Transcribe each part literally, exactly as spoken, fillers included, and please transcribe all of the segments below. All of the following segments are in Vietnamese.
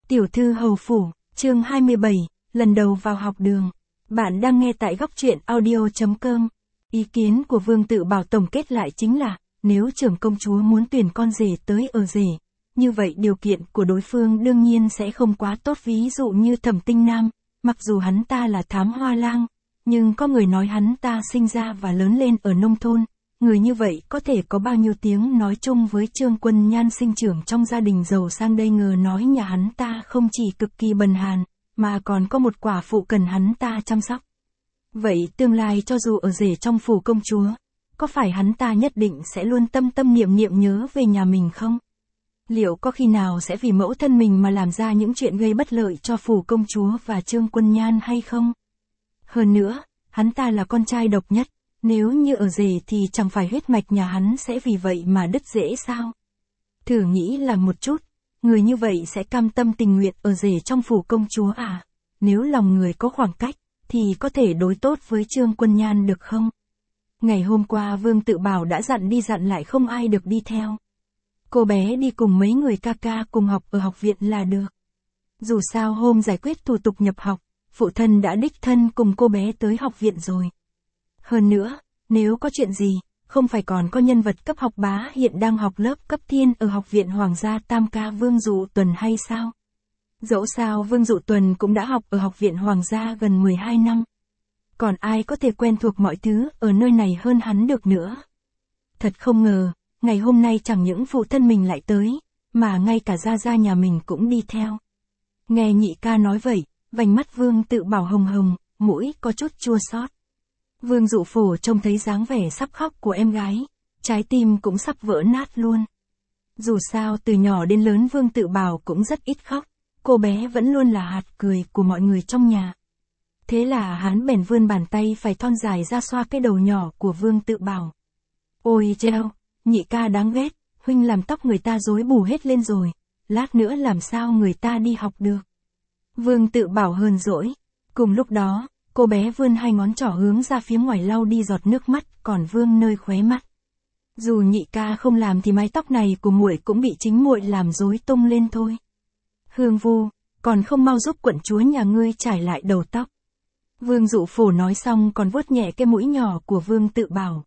Tiểu thư hầu phủ, chương hai mươi bảy, lần đầu vào học đường. Bạn đang nghe tại góc truyện audio chấm com. Ý kiến của Vương Tự Bảo tổng kết lại chính là, nếu trưởng công chúa muốn tuyển con rể tới ở rể, như vậy điều kiện của đối phương đương nhiên sẽ không quá tốt, ví dụ như Thẩm Tinh Nam, mặc dù hắn ta là thám hoa lang, nhưng có người nói hắn ta sinh ra và lớn lên ở nông thôn. Người như vậy có thể có bao nhiêu tiếng nói chung với Trương Quân Nhan sinh trưởng trong gia đình giàu sang đây, ngờ nói nhà hắn ta không chỉ cực kỳ bần hàn, mà còn có một quả phụ cần hắn ta chăm sóc. Vậy tương lai cho dù ở rể trong phủ công chúa, có phải hắn ta nhất định sẽ luôn tâm tâm niệm niệm nhớ về nhà mình không? Liệu có khi nào sẽ vì mẫu thân mình mà làm ra những chuyện gây bất lợi cho phủ công chúa và Trương Quân Nhan hay không? Hơn nữa, hắn ta là con trai độc nhất. Nếu như ở rể thì chẳng phải huyết mạch nhà hắn sẽ vì vậy mà đứt rễ sao? Thử nghĩ là một chút, người như vậy sẽ cam tâm tình nguyện ở rể trong phủ công chúa à? Nếu lòng người có khoảng cách, thì có thể đối tốt với Trương Quân Nhan được không? Ngày hôm qua Vương Tự Bảo đã dặn đi dặn lại không ai được đi theo. Cô bé đi cùng mấy người ca ca cùng học ở học viện là được. Dù sao hôm giải quyết thủ tục nhập học, phụ thân đã đích thân cùng cô bé tới học viện rồi. Hơn nữa, nếu có chuyện gì, không phải còn có nhân vật cấp học bá hiện đang học lớp cấp thiên ở học viện Hoàng gia Tam Ca Vương Dụ Tuần hay sao? Dẫu sao Vương Dụ Tuần cũng đã học ở học viện Hoàng gia gần mười hai năm. Còn ai có thể quen thuộc mọi thứ ở nơi này hơn hắn được nữa? Thật không ngờ, ngày hôm nay chẳng những phụ thân mình lại tới, mà ngay cả gia gia nhà mình cũng đi theo. Nghe nhị ca nói vậy, vành mắt Vương Tự Bảo hồng hồng, mũi có chút chua xót. Vương Dụ Phổ trông thấy dáng vẻ sắp khóc của em gái, trái tim cũng sắp vỡ nát luôn. Dù sao từ nhỏ đến lớn Vương Tự Bảo cũng rất ít khóc, cô bé vẫn luôn là hạt cười của mọi người trong nhà. Thế là hắn bèn vươn bàn tay phải thon dài ra xoa cái đầu nhỏ của Vương Tự Bảo. Ôi treo, nhị ca đáng ghét, huynh làm tóc người ta rối bù hết lên rồi, lát nữa làm sao người ta đi học được. Vương Tự Bảo hờn dỗi, cùng lúc đó, cô bé vươn hai ngón trỏ hướng ra phía ngoài lau đi giọt nước mắt còn vương nơi khóe mắt. Dù nhị ca không làm thì mái tóc này của muội cũng bị chính muội làm rối tung lên thôi. Hương Vu, còn không mau giúp quận chúa nhà ngươi trải lại đầu tóc. Vương Dụ Phổ nói xong còn vuốt nhẹ cái mũi nhỏ của Vương Tự Bảo.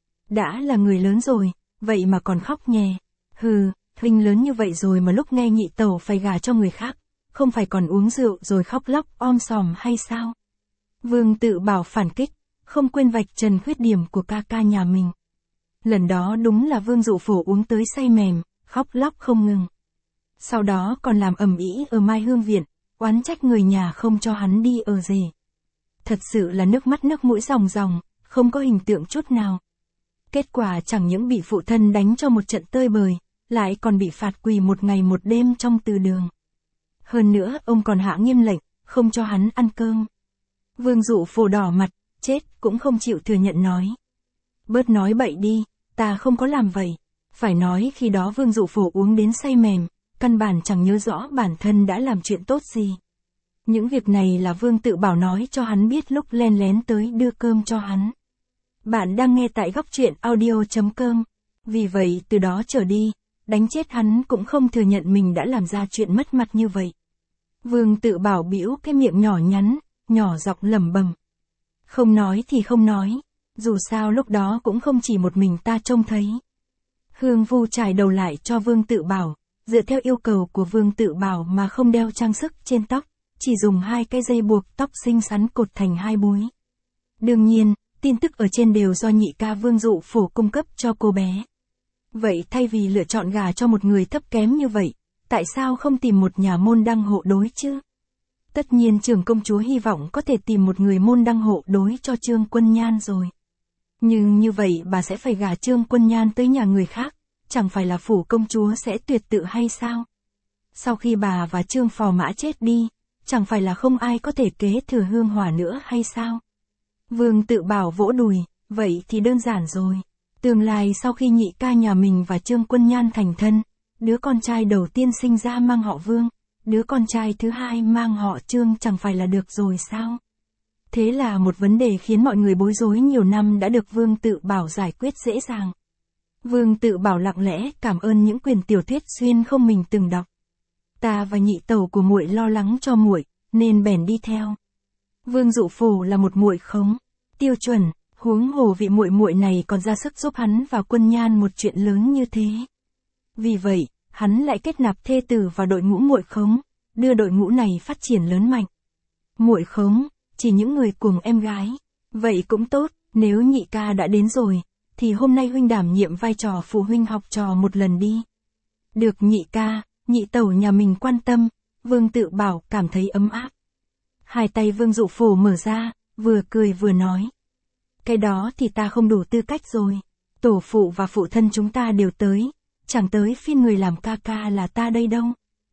Đã là người lớn rồi, vậy mà còn khóc nhè. Hừ, huynh lớn như vậy rồi mà lúc nghe nhị tẩu phải gả cho người khác, không phải còn uống rượu rồi khóc lóc om sòm hay sao? Vương Tự Bảo phản kích, không quên vạch trần khuyết điểm của ca ca nhà mình. Lần đó đúng là Vương Dụ Phổ uống tới say mềm, khóc lóc không ngừng. Sau đó còn làm ầm ĩ ở Mai Hương Viện, oán trách người nhà không cho hắn đi ở rể. Thật sự là nước mắt nước mũi ròng ròng, không có hình tượng chút nào. Kết quả chẳng những bị phụ thân đánh cho một trận tơi bời, lại còn bị phạt quỳ một ngày một đêm trong từ đường. Hơn nữa ông còn hạ nghiêm lệnh, không cho hắn ăn cơm. Vương Dụ Phổ đỏ mặt, chết cũng không chịu thừa nhận nói. Bớt nói bậy đi, ta không có làm vậy. Phải nói khi đó Vương Dụ Phổ uống đến say mềm, căn bản chẳng nhớ rõ bản thân đã làm chuyện tốt gì. Những việc này là Vương Tự Bảo nói cho hắn biết lúc len lén tới đưa cơm cho hắn. Bạn đang nghe tại góc truyện audio chấm com. Vì vậy từ đó trở đi, đánh chết hắn cũng không thừa nhận mình đã làm ra chuyện mất mặt như vậy. Vương Tự Bảo bĩu cái miệng nhỏ nhắn, nhỏ giọng lẩm bẩm. Không nói thì không nói, dù sao lúc đó cũng không chỉ một mình ta trông thấy. Hương Vu trải đầu lại cho Vương Tự Bảo, dựa theo yêu cầu của Vương Tự Bảo mà không đeo trang sức trên tóc, chỉ dùng hai cái dây buộc tóc xinh xắn cột thành hai búi. Đương nhiên, tin tức ở trên đều do nhị ca Vương Dụ Phổ cung cấp cho cô bé. Vậy thay vì lựa chọn gả cho một người thấp kém như vậy, tại sao không tìm một nhà môn đăng hộ đối chứ? Tất nhiên trưởng công chúa hy vọng có thể tìm một người môn đăng hộ đối cho Trương Quân Nhan rồi. Nhưng như vậy bà sẽ phải gả Trương Quân Nhan tới nhà người khác, chẳng phải là phủ công chúa sẽ tuyệt tự hay sao? Sau khi bà và Trương Phò Mã chết đi, chẳng phải là không ai có thể kế thừa hương hỏa nữa hay sao? Vương Tự Bảo vỗ đùi, vậy thì đơn giản rồi. Tương lai sau khi nhị ca nhà mình và Trương Quân Nhan thành thân, đứa con trai đầu tiên sinh ra mang họ Vương, đứa con trai thứ hai mang họ Trương chẳng phải là được rồi sao? Thế là một vấn đề khiến mọi người bối rối nhiều năm đã được Vương Tự Bảo giải quyết dễ dàng. Vương Tự Bảo lặng lẽ cảm ơn những quyển tiểu thuyết xuyên không mình từng đọc. Ta và nhị tẩu của muội lo lắng cho muội, nên bèn đi theo. Vương Dụ Phổ là một muội khống, tiêu chuẩn, huống hồ vị muội muội này còn ra sức giúp hắn vào Quân Nhan một chuyện lớn như thế. Vì vậy, hắn lại kết nạp thê tử vào đội ngũ muội khống, đưa đội ngũ này phát triển lớn mạnh. Muội khống, chỉ những người cùng em gái. Vậy cũng tốt, nếu nhị ca đã đến rồi, thì hôm nay huynh đảm nhiệm vai trò phụ huynh học trò một lần đi. Được nhị ca, nhị tẩu nhà mình quan tâm, Vương Tự Bảo cảm thấy ấm áp. Hai tay Vương Dụ Phổ mở ra, vừa cười vừa nói. Cái đó thì ta không đủ tư cách rồi. Tổ phụ và phụ thân chúng ta đều tới, chẳng tới phiên người làm ca ca là ta đây đâu.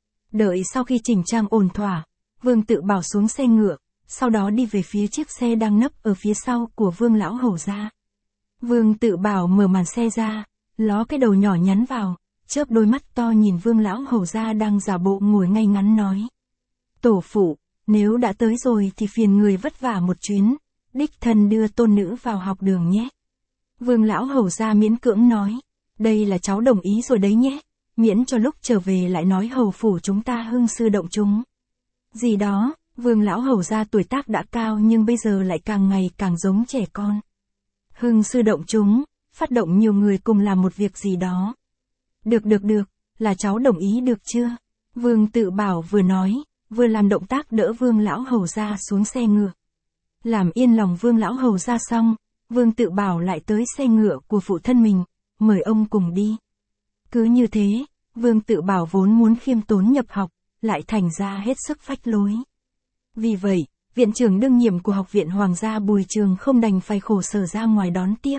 Đợi sau khi chỉnh trang ổn thỏa, Vương Tự Bảo xuống xe ngựa, sau đó đi về phía chiếc xe đang nấp ở phía sau của Vương lão hầu gia. Vương Tự Bảo mở màn xe ra, ló cái đầu nhỏ nhắn vào, chớp đôi mắt to nhìn Vương lão hầu gia đang giả bộ ngồi ngay ngắn nói. Tổ phụ, nếu đã tới rồi thì phiền người vất vả một chuyến, đích thân đưa tôn nữ vào học đường nhé. Vương lão hầu gia miễn cưỡng nói, đây là cháu đồng ý rồi đấy nhé, miễn cho lúc trở về lại nói hầu phủ chúng ta hưng sư động chúng. Gì đó, Vương lão hầu gia tuổi tác đã cao nhưng bây giờ lại càng ngày càng giống trẻ con. Hưng sư động chúng, phát động nhiều người cùng làm một việc gì đó. Được được được, là cháu đồng ý được chưa? Vương Tự Bảo vừa nói, vừa làm động tác đỡ Vương lão hầu gia xuống xe ngựa. Làm yên lòng Vương lão hầu gia xong, Vương Tự Bảo lại tới xe ngựa của phụ thân mình, mời ông cùng đi. Cứ như thế, Vương Tự Bảo vốn muốn khiêm tốn nhập học, lại thành ra hết sức phách lối. Vì vậy, viện trưởng đương nhiệm của Học viện Hoàng gia Bùi Trường không đành phải khổ sở ra ngoài đón tiếp.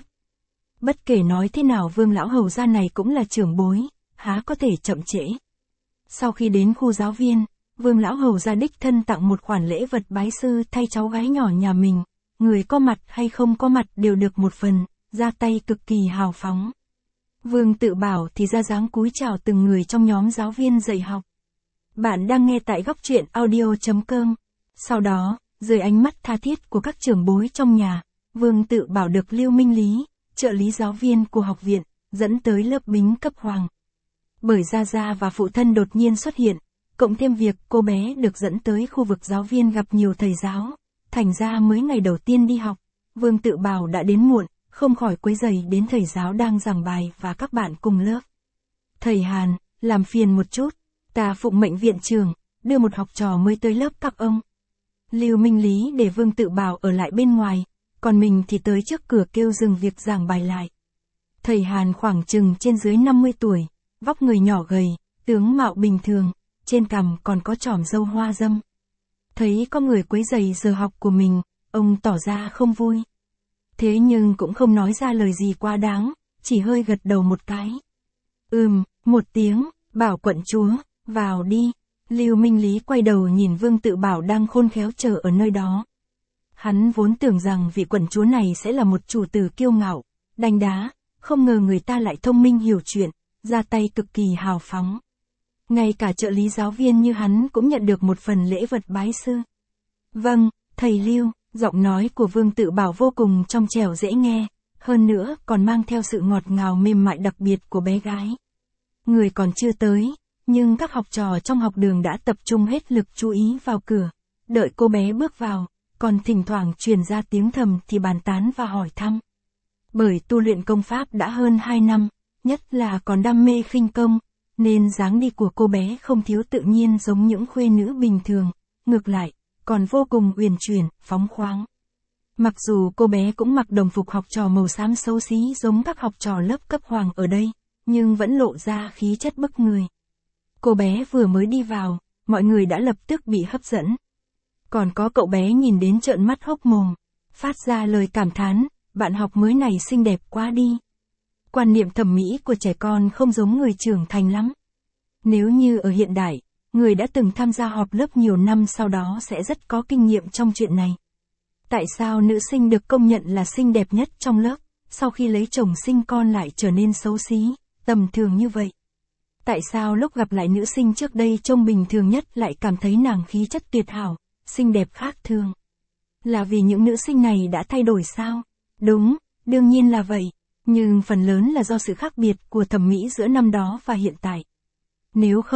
Bất kể nói thế nào Vương lão hầu gia này cũng là trưởng bối, há có thể chậm trễ. Sau khi đến khu giáo viên, Vương lão hầu gia đích thân tặng một khoản lễ vật bái sư thay cháu gái nhỏ nhà mình, người có mặt hay không có mặt đều được một phần, ra tay cực kỳ hào phóng. Vương Tự Bảo thì ra dáng cúi chào từng người trong nhóm giáo viên dạy học. Bạn đang nghe tại góc truyện audio chấm com. Sau đó, dưới ánh mắt tha thiết của các trưởng bối trong nhà, Vương Tự Bảo được Lưu Minh Lý, trợ lý giáo viên của học viện, dẫn tới lớp bính cấp hoàng. Bởi Gia Gia và phụ thân đột nhiên xuất hiện, cộng thêm việc cô bé được dẫn tới khu vực giáo viên gặp nhiều thầy giáo, thành ra mới ngày đầu tiên đi học, Vương Tự Bảo đã đến muộn, không khỏi quấy rầy đến thầy giáo đang giảng bài và các bạn cùng lớp. Thầy Hàn, làm phiền một chút, ta phụng mệnh viện trưởng, đưa một học trò mới tới lớp các ông. Lưu Minh Lý để Vương Tự Bảo ở lại bên ngoài, còn mình thì tới trước cửa kêu dừng việc giảng bài lại. Thầy Hàn khoảng chừng trên dưới năm mươi tuổi, vóc người nhỏ gầy, tướng mạo bình thường, trên cằm còn có chòm râu hoa râm. Thấy có người quấy rầy giờ học của mình, ông tỏ ra không vui. Thế nhưng cũng không nói ra lời gì quá đáng, chỉ hơi gật đầu một cái. Ừm, một tiếng, bảo quận chúa, vào đi. Lưu Minh Lý quay đầu nhìn Vương Tự Bảo đang khôn khéo chờ ở nơi đó. Hắn vốn tưởng rằng vị quận chúa này sẽ là một chủ tử kiêu ngạo, đanh đá, không ngờ người ta lại thông minh hiểu chuyện, ra tay cực kỳ hào phóng. Ngay cả trợ lý giáo viên như hắn cũng nhận được một phần lễ vật bái sư. Vâng, thầy Lưu, giọng nói của Vương Tự Bảo vô cùng trong trẻo dễ nghe, hơn nữa còn mang theo sự ngọt ngào mềm mại đặc biệt của bé gái. Người còn chưa tới, nhưng các học trò trong học đường đã tập trung hết lực chú ý vào cửa, đợi cô bé bước vào, còn thỉnh thoảng truyền ra tiếng thầm thì bàn tán và hỏi thăm. Bởi tu luyện công pháp đã hơn hai năm, nhất là còn đam mê khinh công, nên dáng đi của cô bé không thiếu tự nhiên giống những khuê nữ bình thường, ngược lại, còn vô cùng uyển chuyển, phóng khoáng. Mặc dù cô bé cũng mặc đồng phục học trò màu xám xấu xí giống các học trò lớp cấp hoàng ở đây, nhưng vẫn lộ ra khí chất bức người. Cô bé vừa mới đi vào, mọi người đã lập tức bị hấp dẫn. Còn có cậu bé nhìn đến trợn mắt hốc mồm, phát ra lời cảm thán, bạn học mới này xinh đẹp quá đi. Quan niệm thẩm mỹ của trẻ con không giống người trưởng thành lắm. Nếu như ở hiện đại, người đã từng tham gia họp lớp nhiều năm sau đó sẽ rất có kinh nghiệm trong chuyện này. Tại sao nữ sinh được công nhận là xinh đẹp nhất trong lớp, sau khi lấy chồng sinh con lại trở nên xấu xí, tầm thường như vậy? Tại sao lúc gặp lại nữ sinh trước đây trông bình thường nhất lại cảm thấy nàng khí chất tuyệt hảo, xinh đẹp khác thường? Là vì những nữ sinh này đã thay đổi sao? Đúng, đương nhiên là vậy, nhưng phần lớn là do sự khác biệt của thẩm mỹ giữa năm đó và hiện tại. Nếu không,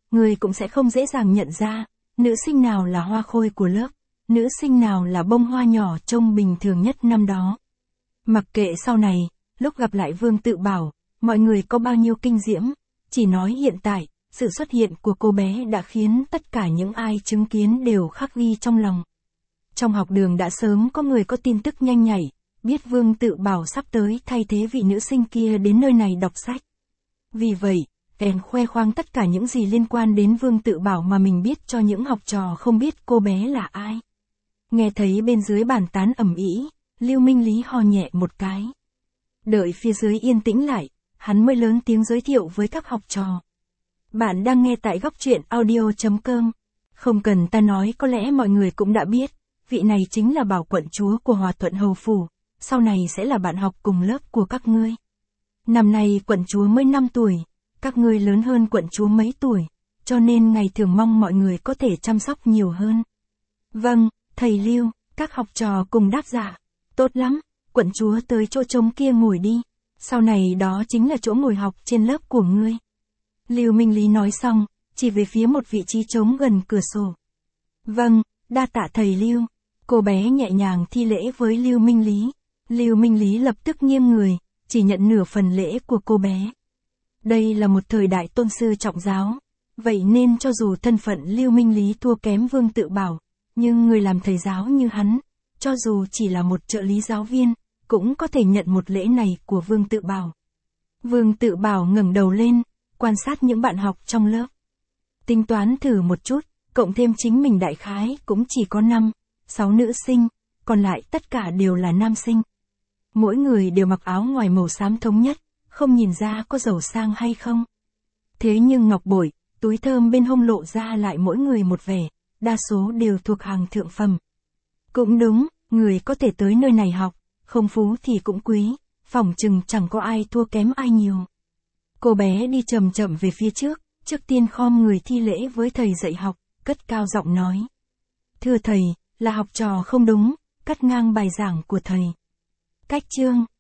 người cũng sẽ không dễ dàng nhận ra, nữ sinh nào là hoa khôi của lớp, nữ sinh nào là bông hoa nhỏ trông bình thường nhất năm đó. Mặc kệ sau này, lúc gặp lại Vương Tự Bảo, mọi người có bao nhiêu kinh diễm, chỉ nói hiện tại, sự xuất hiện của cô bé đã khiến tất cả những ai chứng kiến đều khắc ghi trong lòng. Trong học đường đã sớm có người có tin tức nhanh nhảy, biết Vương Tự Bảo sắp tới thay thế vị nữ sinh kia đến nơi này đọc sách. Vì vậy, bèn khoe khoang tất cả những gì liên quan đến Vương Tự Bảo mà mình biết cho những học trò không biết cô bé là ai. Nghe thấy bên dưới bàn tán ầm ĩ, Lưu Minh Lý ho nhẹ một cái. Đợi phía dưới yên tĩnh lại, hắn mới lớn tiếng giới thiệu với các học trò. Bạn đang nghe tại góc truyện audio chấm com. Không cần ta nói, có lẽ mọi người cũng đã biết, vị này chính là Bảo quận chúa của Hòa Thuận Hầu Phủ, sau này sẽ là bạn học cùng lớp của các ngươi. Năm nay quận chúa mới năm tuổi, các ngươi lớn hơn quận chúa mấy tuổi, cho nên ngày thường mong mọi người có thể chăm sóc nhiều hơn. Vâng, thầy Lưu, các học trò cùng đáp dạ. Tốt lắm, quận chúa tới chỗ trống kia ngồi đi, sau này đó chính là chỗ ngồi học trên lớp của ngươi. Lưu Minh Lý nói xong, chỉ về phía một vị trí trống gần cửa sổ. Vâng, đa tạ thầy Lưu. Cô bé nhẹ nhàng thi lễ với Lưu Minh Lý. Lưu Minh Lý lập tức nghiêng người, chỉ nhận nửa phần lễ của cô bé. Đây là một thời đại tôn sư trọng giáo, vậy nên cho dù thân phận Lưu Minh Lý thua kém Vương Tự Bảo, nhưng người làm thầy giáo như hắn, cho dù chỉ là một trợ lý giáo viên, cũng có thể nhận một lễ này của Vương Tự Bảo. Vương Tự Bảo ngẩng đầu lên, quan sát những bạn học trong lớp. Tính toán thử một chút, cộng thêm chính mình đại khái cũng chỉ có năm, sáu nữ sinh, còn lại tất cả đều là nam sinh. Mỗi người đều mặc áo ngoài màu xám thống nhất, không nhìn ra có giàu sang hay không. Thế nhưng ngọc bội, túi thơm bên hông lộ ra lại mỗi người một vẻ, đa số đều thuộc hàng thượng phẩm. Cũng đúng, người có thể tới nơi này học, không phú thì cũng quý, phỏng chừng chẳng có ai thua kém ai nhiều. Cô bé đi chậm chậm về phía trước, trước tiên khom người thi lễ với thầy dạy học, cất cao giọng nói. Thưa thầy, là học trò không đúng, cắt ngang bài giảng của thầy. Cách chương